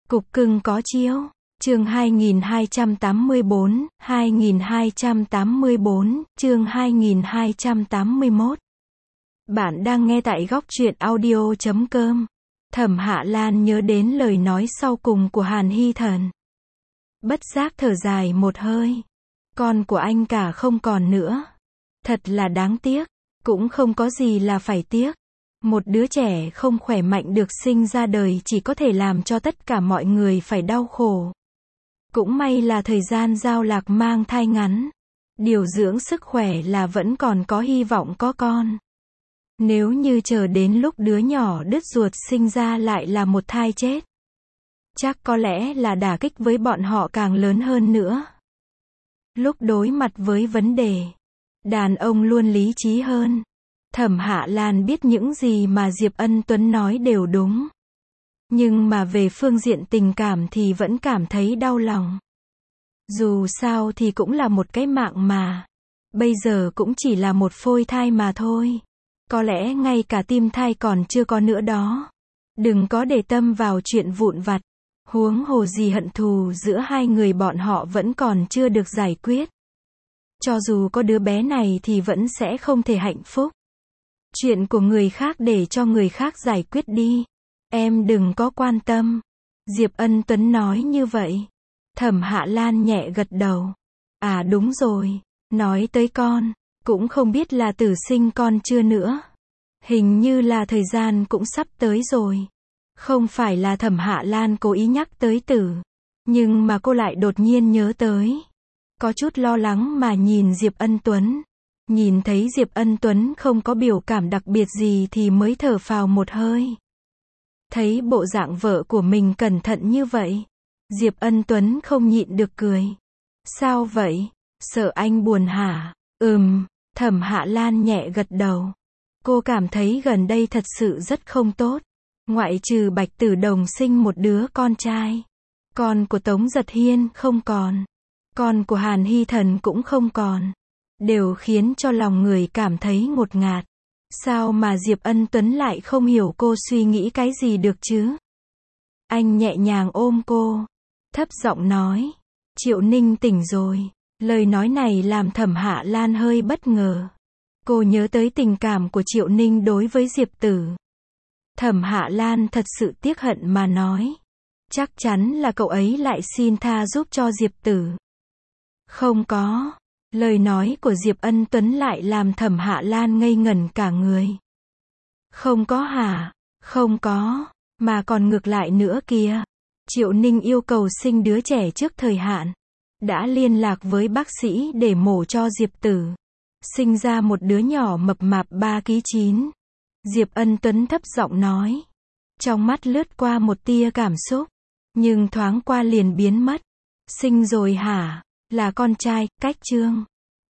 Cục cưng có chiếu. Chương 2284, 2284, chương 2281. Bạn đang nghe tại góc truyện audio.com. Thẩm Hạ Lan nhớ đến lời nói sau cùng của Hàn Hy Thần. Bất giác thở dài một hơi. Con của anh cả không còn nữa. Thật là đáng tiếc. Cũng không có gì là phải tiếc. Một đứa trẻ không khỏe mạnh được sinh ra đời chỉ có thể làm cho tất cả mọi người phải đau khổ. Cũng may là thời gian Giao Lạc mang thai ngắn. Điều dưỡng sức khỏe là vẫn còn có hy vọng có con. Nếu như chờ đến lúc đứa nhỏ đứt ruột sinh ra lại là một thai chết, chắc có lẽ là đả kích với bọn họ càng lớn hơn nữa. Lúc đối mặt với vấn đề, đàn ông luôn lý trí hơn. Thẩm Hạ Lan biết những gì mà Diệp Ân Tuấn nói đều đúng. Nhưng mà về phương diện tình cảm thì vẫn cảm thấy đau lòng. Dù sao thì cũng là một cái mạng mà. Bây giờ cũng chỉ là một phôi thai mà thôi. Có lẽ ngay cả tim thai còn chưa có nữa đó. Đừng có để tâm vào chuyện vụn vặt. Huống hồ gì hận thù giữa hai người bọn họ vẫn còn chưa được giải quyết. Cho dù có đứa bé này thì vẫn sẽ không thể hạnh phúc. Chuyện của người khác để cho người khác giải quyết đi. Em đừng có quan tâm. Diệp Ân Tuấn nói như vậy. Thẩm Hạ Lan nhẹ gật đầu. À đúng rồi. Nói tới con. Cũng không biết là Tử sinh con chưa nữa. Hình như là thời gian cũng sắp tới rồi. Không phải là Thẩm Hạ Lan cố ý nhắc tới Tử. Nhưng mà cô lại đột nhiên nhớ tới. Có chút lo lắng mà nhìn Diệp Ân Tuấn. Nhìn thấy Diệp Ân Tuấn không có biểu cảm đặc biệt gì thì mới thở phào một hơi. Thấy bộ dạng vợ của mình cẩn thận như vậy. Diệp Ân Tuấn không nhịn được cười. Sao vậy? Sợ anh buồn hả? Thẩm Hạ Lan nhẹ gật đầu. Cô cảm thấy gần đây thật sự rất không tốt. Ngoại trừ Bạch Tử Đồng sinh một đứa con trai. Con của Tống Giật Hiên không còn. Con của Hàn Hy Thần cũng không còn. Đều khiến cho lòng người cảm thấy ngột ngạt. Sao mà Diệp Ân Tuấn lại không hiểu cô suy nghĩ cái gì được chứ? Anh nhẹ nhàng ôm cô. Thấp giọng nói. Triệu Ninh tỉnh rồi. Lời nói này làm Thẩm Hạ Lan hơi bất ngờ. Cô nhớ tới tình cảm của Triệu Ninh đối với Diệp Tử. Thẩm Hạ Lan thật sự tiếc hận mà nói. Chắc chắn là cậu ấy lại xin tha giúp cho Diệp Tử. Không có. Lời nói của Diệp Ân Tuấn lại làm Thẩm Hạ Lan ngây ngẩn cả người. Không có hả? Không có. Mà còn ngược lại nữa kìa. Triệu Ninh yêu cầu sinh đứa trẻ trước thời hạn. Đã liên lạc với bác sĩ để mổ cho Diệp Tử. Sinh ra một đứa nhỏ mập mạp 3,9 kg. Diệp Ân Tuấn thấp giọng nói. Trong mắt lướt qua một tia cảm xúc. Nhưng thoáng qua liền biến mất. Sinh rồi hả? Là con trai, cách Trương.